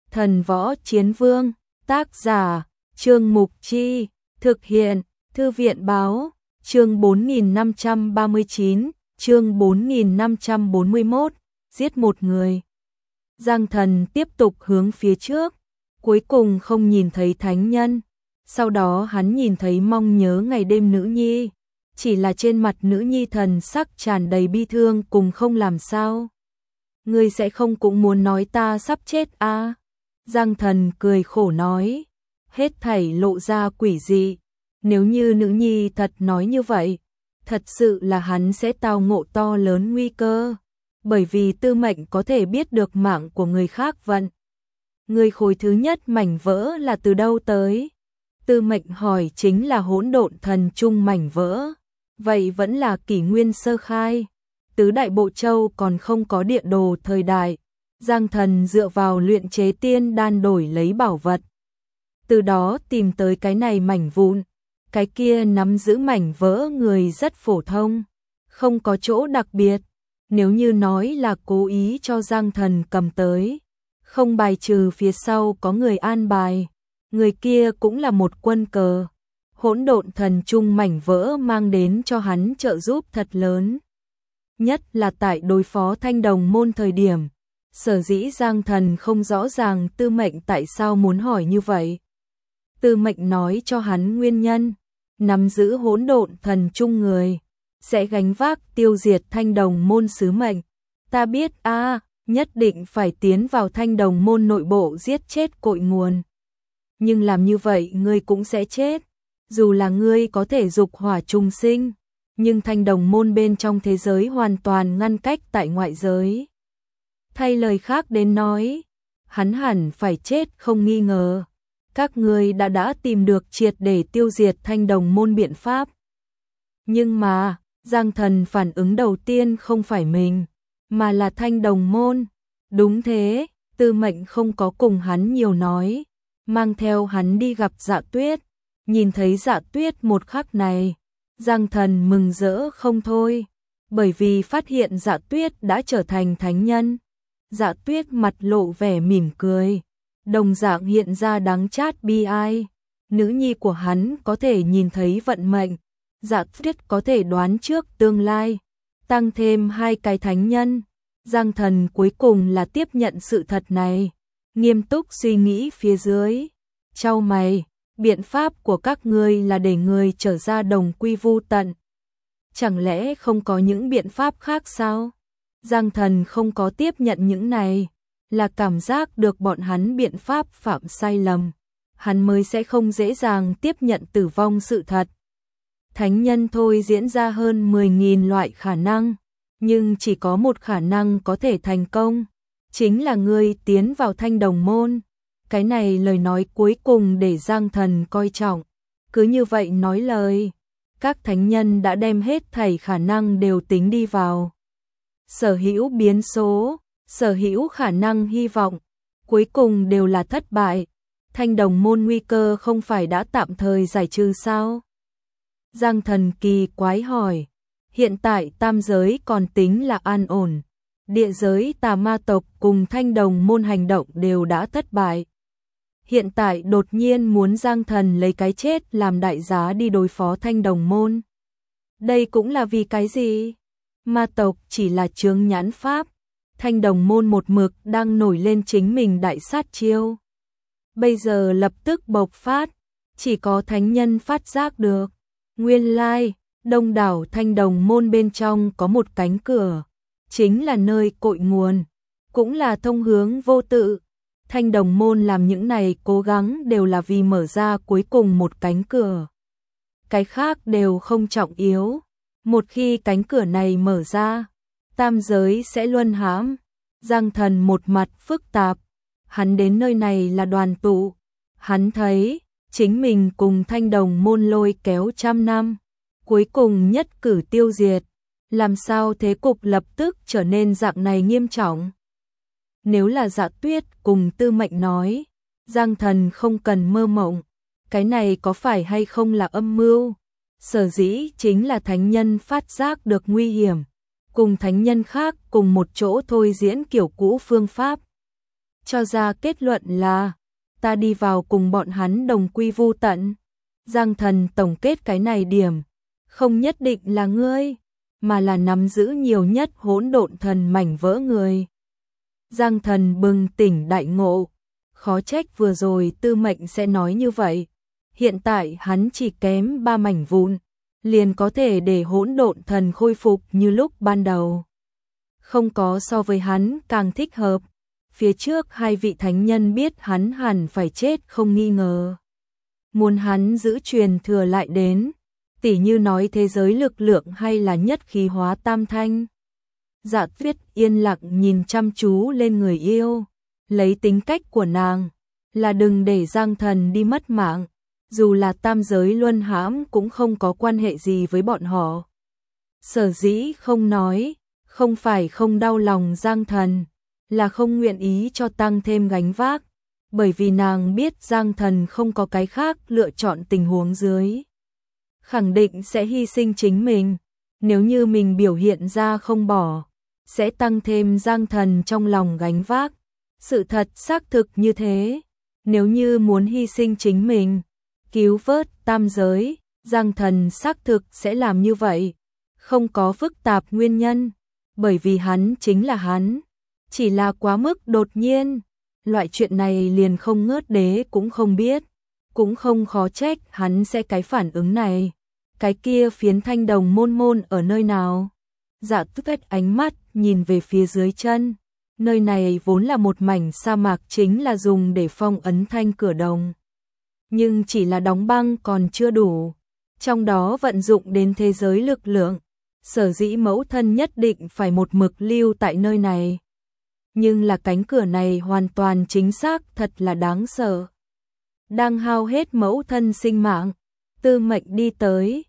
Thần Võ Chiến Vương, tác giả, Trương Mục Chi, thực hiện, Thư viện Báo, chương 4539, chương 4541, giết một người. Giang Thần tiếp tục hướng phía trước, cuối cùng không nhìn thấy thánh nhân, sau đó hắn nhìn thấy mong nhớ ngày đêm nữ nhi, chỉ là trên mặt nữ nhi thần sắc tràn đầy bi thương cùng không làm sao. Ngươi sẽ không cũng muốn nói ta sắp chết à? Giang Thần cười khổ nói, hết thảy lộ ra quỷ dị, nếu như nữ nhi thật nói như vậy, thật sự là hắn sẽ tao ngộ to lớn nguy cơ, bởi vì Tư Mệnh có thể biết được mạng của người khác vận. Người khối thứ nhất mảnh vỡ là từ đâu tới? Tư Mệnh hỏi. Chính là Hỗn Độn Thần Trung mảnh vỡ. Vậy vẫn là kỷ nguyên sơ khai. Tứ đại bộ châu còn không có địa đồ thời đại. Giang Thần dựa vào luyện chế tiên đan đổi lấy bảo vật. Từ đó tìm tới cái này mảnh vụn. Cái kia nắm giữ mảnh vỡ người rất phổ thông, không có chỗ đặc biệt. Nếu như nói là cố ý cho Giang Thần cầm tới, không bài trừ phía sau có người an bài, người kia cũng là một quân cờ. Hỗn Độn Thần Trung mảnh vỡ mang đến cho hắn trợ giúp thật lớn, nhất là tại đối phó Thanh Đồng môn thời điểm. Sở dĩ Giang Thần không rõ ràng Tư Mệnh tại sao muốn hỏi như vậy. Tư Mệnh nói cho hắn nguyên nhân, nắm giữ Hỗn Độn Thần Trung người sẽ gánh vác tiêu diệt Thanh Đồng môn sứ mệnh. Ta biết a, nhất định phải tiến vào Thanh Đồng môn nội bộ giết chết cội nguồn. Nhưng làm như vậy ngươi cũng sẽ chết. Dù là ngươi có thể dục hỏa trùng sinh, nhưng Thanh Đồng môn bên trong thế giới hoàn toàn ngăn cách tại ngoại giới. Thay lời khác đến nói, hắn hẳn phải chết không nghi ngờ. Các ngươi đã tìm được triệt để tiêu diệt Thanh Đồng môn biện pháp. Nhưng mà, Giang Thần phản ứng đầu tiên không phải mình, mà là Thanh Đồng môn. Đúng thế, Tư Mệnh không có cùng hắn nhiều nói, mang theo hắn đi gặp Dạ Tuyết. Nhìn thấy Dạ Tuyết một khắc này, Giang Thần mừng rỡ không thôi, bởi vì phát hiện Dạ Tuyết đã trở thành thánh nhân. Dạ Tuyết mặt lộ vẻ mỉm cười, đồng dạng hiện ra đắng chát bi ai. Nữ nhi của hắn có thể nhìn thấy vận mệnh, Dạ Tuyết có thể đoán trước tương lai, tăng thêm hai cái thánh nhân. Giang Thần cuối cùng là tiếp nhận sự thật này, nghiêm túc suy nghĩ phía dưới, chau mày, biện pháp của các ngươi là để người trở ra đồng quy vu tận. Chẳng lẽ không có những biện pháp khác sao? Giang Thần không có tiếp nhận những này, là cảm giác được bọn hắn biện pháp phạm sai lầm, hắn mới sẽ không dễ dàng tiếp nhận tử vong sự thật. Thánh nhân thôi diễn ra hơn 10.000 loại khả năng, nhưng chỉ có một khả năng có thể thành công, chính là ngươi tiến vào Thanh Đồng môn. Cái này lời nói cuối cùng để Giang Thần coi trọng. Cứ như vậy nói lời, các thánh nhân đã đem hết thảy khả năng đều tính đi vào. Sở hữu biến số, sở hữu khả năng hy vọng, cuối cùng đều là thất bại. Thanh Đồng môn nguy cơ không phải đã tạm thời giải trừ sao? Giang Thần kỳ quái hỏi. Hiện tại tam giới còn tính là an ổn. Địa giới tà ma tộc cùng Thanh Đồng môn hành động đều đã thất bại. Hiện tại đột nhiên muốn Giang Thần lấy cái chết làm đại giá đi đối phó Thanh Đồng môn. Đây cũng là vì cái gì? Ma tộc chỉ là chướng nhãn pháp. Thanh Đồng môn một mực đang nổi lên chính mình đại sát chiêu. Bây giờ lập tức bộc phát, chỉ có thánh nhân phát giác được. Nguyên lai, đông đảo Thanh Đồng môn bên trong có một cánh cửa, chính là nơi cội nguồn, cũng là thông hướng vô tự. Thanh Đồng môn làm những này cố gắng đều là vì mở ra cuối cùng một cánh cửa. Cái khác đều không trọng yếu. Một khi cánh cửa này mở ra, tam giới sẽ luân hãm. Giang Thần một mặt phức tạp, hắn đến nơi này là đoàn tụ. Hắn thấy, chính mình cùng Thanh Đồng môn lôi kéo trăm năm, cuối cùng nhất cử tiêu diệt. Làm sao thế cục lập tức trở nên dạng này nghiêm trọng? Nếu là Dạ Tuyết cùng Tư Mệnh nói, Giang Thần không cần mơ mộng, cái này có phải hay không là âm mưu? Sở dĩ chính là thánh nhân phát giác được nguy hiểm, cùng thánh nhân khác cùng một chỗ thôi diễn kiểu cũ phương pháp. cho ra kết luận là ta đi vào cùng bọn hắn đồng quy vu tận. Giang Thần tổng kết cái này điểm, không nhất định là ngươi, mà là nắm giữ nhiều nhất hỗn độn thần mảnh vỡ người. Giang Thần bừng tỉnh đại ngộ, khó trách vừa rồi Tư Mệnh sẽ nói như vậy. Hiện tại hắn chỉ kém 3 mảnh vụn, liền có thể để hỗn độn thần khôi phục như lúc ban đầu. Không có so với hắn càng thích hợp. Phía trước 2 vị thánh nhân biết hắn hẳn phải chết không nghi ngờ. Muốn hắn giữ truyền thừa lại đến, tỉ như nói thế giới lực lượng hay là nhất khí hóa tam thanh. Dạ Tuyết yên lặng nhìn chăm chú lên người yêu, lấy tính cách của nàng, là đừng để Giang Thần đi mất mạng, dù là tam giới luân hãm cũng không có quan hệ gì với bọn họ. Sở dĩ không nói, không phải không đau lòng Giang Thần, là không nguyện ý cho tăng thêm gánh vác, bởi vì nàng biết Giang Thần không có cái khác lựa chọn tình huống dưới. Khẳng định sẽ hy sinh chính mình, nếu như mình biểu hiện ra không bỏ, sẽ tăng thêm Giang Thần trong lòng gánh vác. Sự thật xác thực như thế, nếu như muốn hy sinh chính mình, cứu vớt tam giới, Giang Thần xác thực sẽ làm như vậy, không có phức tạp nguyên nhân, bởi vì hắn chính là hắn, chỉ là quá mức đột nhiên, loại chuyện này liền không ngớt đế cũng không biết, cũng không khó trách hắn sẽ cái phản ứng này. Cái kia phiến thanh đồng môn môn ở nơi nào? Dạ Tuyết ánh mắt nhìn về phía dưới chân, nơi này vốn là một mảnh sa mạc, chính là dùng để phong ấn thanh cửa đồng. Nhưng chỉ là đóng băng còn chưa đủ, trong đó vận dụng đến thế giới lực lượng, sở dĩ mẫu thân nhất định phải một mực lưu tại nơi này. Nhưng là cánh cửa này hoàn toàn chính xác thật là đáng sợ. Đang hao hết mẫu thân sinh mạng, Tư Mệnh đi tới,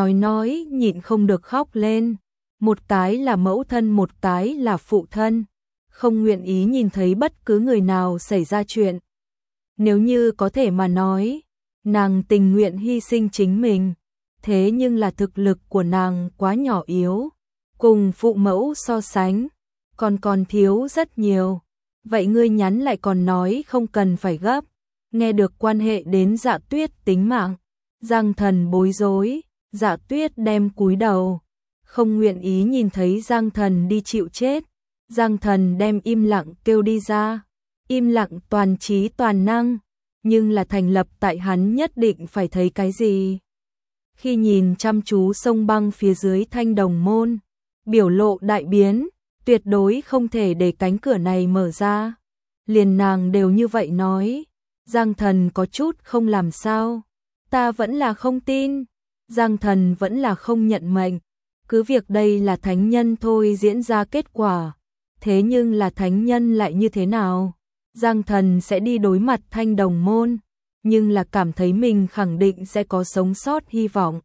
nói nhịn không được khóc lên. Một cái là mẫu thân, một cái là phụ thân, không nguyện ý nhìn thấy bất cứ người nào xảy ra chuyện. Nếu như có thể mà nói, nàng tình nguyện hy sinh chính mình, thế nhưng là thực lực của nàng quá nhỏ yếu, cùng phụ mẫu so sánh, còn thiếu rất nhiều. Vậy ngươi nhắn lại còn nói không cần phải gấp, nghe được quan hệ đến Dạ Tuyết tính mạng, Giang Thần bối rối. Dạ Tuyết đem cúi đầu, không nguyện ý nhìn thấy Giang Thần đi chịu chết. Giang Thần đem im lặng kêu đi ra, im lặng toàn trí toàn năng, nhưng là thành lập tại hắn nhất định phải thấy cái gì. Khi nhìn chăm chú sông băng phía dưới thanh đồng môn, biểu lộ đại biến, tuyệt đối không thể để cánh cửa này mở ra. Liền nàng đều như vậy nói, Giang Thần có chút không làm sao, ta vẫn là không tin. Giang Thần vẫn là không nhận mệnh, cứ việc đây là thánh nhân thôi diễn ra kết quả, thế nhưng là thánh nhân lại như thế nào? Giang Thần sẽ đi đối mặt thanh đồng môn, nhưng là cảm thấy mình khẳng định sẽ có sống sót hy vọng.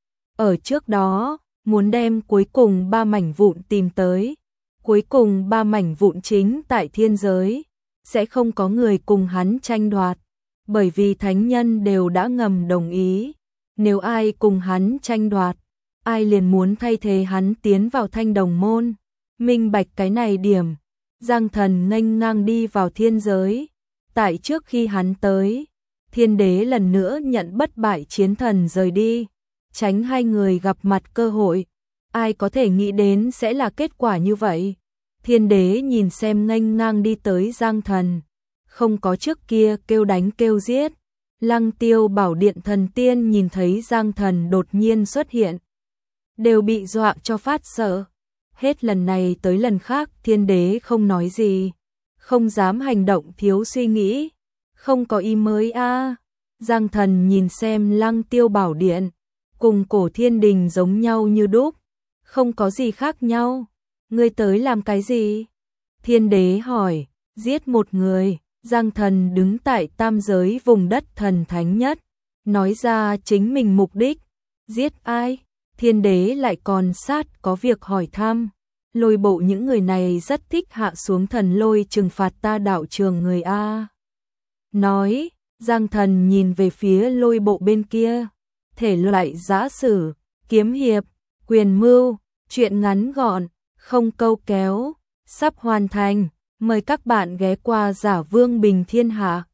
Ở trước đó, muốn đem cuối cùng 3 mảnh vụn tìm tới, cuối cùng 3 mảnh vụn chính tại thiên giới, sẽ không có người cùng hắn tranh đoạt, bởi vì thánh nhân đều đã ngầm đồng ý. Nếu ai cùng hắn tranh đoạt, ai liền muốn thay thế hắn tiến vào thanh đồng môn. Minh bạch cái này điểm, Giang Thần nghênh ngang đi vào thiên giới. Tại trước khi hắn tới, Thiên Đế lần nữa nhận bất bại chiến thần rời đi, tránh hai người gặp mặt cơ hội. Ai có thể nghĩ đến sẽ là kết quả như vậy? Thiên Đế nhìn xem nghênh ngang đi tới Giang Thần, không có trước kia kêu đánh kêu giết. Lăng Tiêu Bảo Điện thần tiên nhìn thấy Giang Thần đột nhiên xuất hiện, đều bị dọa cho phát sợ. Hết lần này tới lần khác Thiên Đế không nói gì, không dám hành động thiếu suy nghĩ, không có ý mới a. Giang Thần nhìn xem Lăng Tiêu Bảo Điện, cùng cổ thiên đình giống nhau như đúc, không có gì khác nhau. Ngươi tới làm cái gì? Thiên Đế hỏi. Giết một người. Giang Thần đứng tại tam giới vùng đất thần thánh nhất, nói ra chính mình mục đích. Giết ai? Thiên Đế lại còn sát có việc hỏi thăm. Lôi bộ những người này rất thích hạ xuống thần lôi trừng phạt ta đạo trường người a. Nói, Giang Thần nhìn về phía lôi bộ bên kia. Thể loại giã sử, kiếm hiệp, quyền mưu, chuyện ngắn gọn, không câu kéo, sắp hoàn thành. Mời các bạn ghé qua Giả Vương Bình Thiên Hạ.